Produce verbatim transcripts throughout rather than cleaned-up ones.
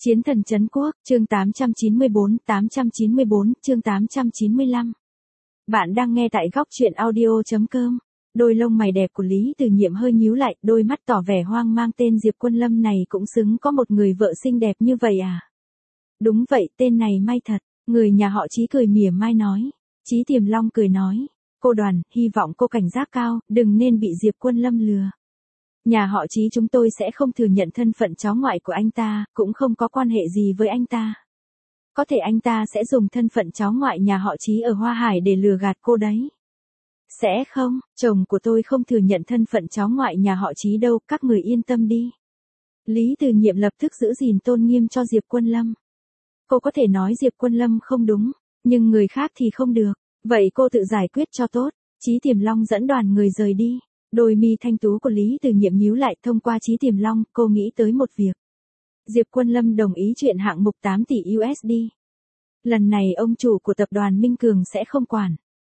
Chiến thần trấn quốc, chương tám trăm chín mươi bốn, tám trăm chín mươi bốn, chương tám trăm chín mươi lăm. Bạn đang nghe tại góc truyện audio chấm com. Đôi lông mày đẹp của Lý Từ Nhiệm hơi nhíu lại, đôi mắt tỏ vẻ hoang mang, tên Diệp Quân Lâm này cũng xứng có một người vợ xinh đẹp như vậy à? Đúng vậy, tên này may thật, người nhà họ Chí cười mỉa mai nói. Chí Tiềm Long cười nói, cô Đoàn, hy vọng cô cảnh giác cao, đừng nên bị Diệp Quân Lâm lừa. Nhà họ Chí chúng tôi sẽ không thừa nhận thân phận cháu ngoại của anh ta, cũng không có quan hệ gì với anh ta. Có thể anh ta sẽ dùng thân phận cháu ngoại nhà họ Chí ở Hoa Hải để lừa gạt cô đấy. Sẽ không, chồng của tôi không thừa nhận thân phận cháu ngoại nhà họ Chí đâu, các người yên tâm đi. Lý Từ Nhiệm lập tức giữ gìn tôn nghiêm cho Diệp Quân Lâm. Cô có thể nói Diệp Quân Lâm không đúng, nhưng người khác thì không được, vậy cô tự giải quyết cho tốt. Chí Tiềm Long dẫn đoàn người rời đi. Đôi mi thanh tú của Lý Từ Nhiệm nhíu lại, thông qua Chí Tiềm Long, cô nghĩ tới một việc. Diệp Quân Lâm đồng ý chuyện hạng mục tám tỷ u ét đê. Lần này ông chủ của tập đoàn Minh Cường sẽ không quản.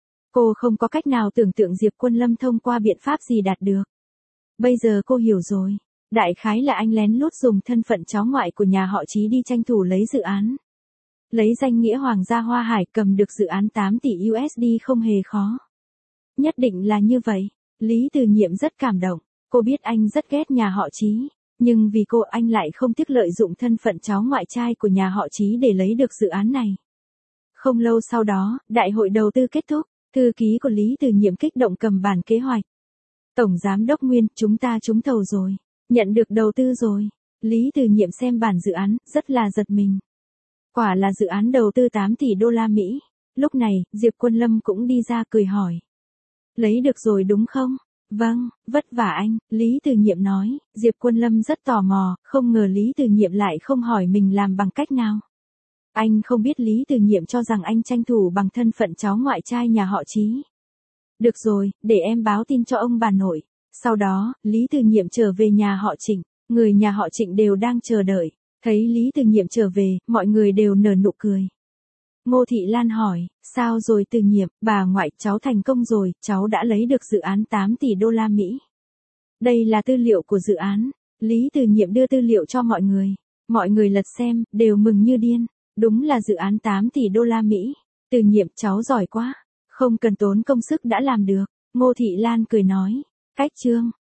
Cô không có cách nào tưởng tượng Diệp Quân Lâm thông qua biện pháp gì đạt được. Bây giờ cô hiểu rồi. Đại khái là anh lén lút dùng thân phận cháu ngoại của nhà họ Chí đi tranh thủ lấy dự án. Lấy danh nghĩa Hoàng gia Hoa Hải cầm được dự án tám tỷ u ét đê không hề khó. Nhất định là như vậy. Lý Từ Nhiệm rất cảm động, cô biết anh rất ghét nhà họ Chí, nhưng vì cô anh lại không tiếc lợi dụng thân phận cháu ngoại trai của nhà họ Chí để lấy được dự án này. Không lâu sau đó, đại hội đầu tư kết thúc, thư ký của Lý Từ Nhiệm kích động cầm bản kế hoạch. Tổng giám đốc Nguyên, chúng ta trúng thầu rồi, nhận được đầu tư rồi. Lý Từ Nhiệm xem bản dự án, rất là giật mình. Quả là dự án đầu tư tám tỷ đô la Mỹ. Lúc này, Diệp Quân Lâm cũng đi ra cười hỏi. Lấy được rồi đúng không? Vâng, vất vả anh, Lý Từ Nhiệm nói. Diệp Quân Lâm rất tò mò, không ngờ Lý Từ Nhiệm lại không hỏi mình làm bằng cách nào. Anh không biết Lý Từ Nhiệm cho rằng anh tranh thủ bằng thân phận cháu ngoại trai nhà họ Chí. Được rồi, để em báo tin cho ông bà nội. Sau đó, Lý Từ Nhiệm trở về nhà họ Trịnh, người nhà họ Trịnh đều đang chờ đợi. Thấy Lý Từ Nhiệm trở về, mọi người đều nở nụ cười. Ngô Thị Lan hỏi, sao rồi Từ Nhiệm, bà ngoại, cháu thành công rồi, cháu đã lấy được dự án tám tỷ đô la Mỹ. Đây là tư liệu của dự án. Lý Từ Nhiệm đưa tư liệu cho mọi người. Mọi người lật xem, đều mừng như điên. Đúng là dự án tám tỷ đô la Mỹ. Từ Nhiệm, cháu giỏi quá. Không cần tốn công sức đã làm được. Ngô Thị Lan cười nói. Cách chương.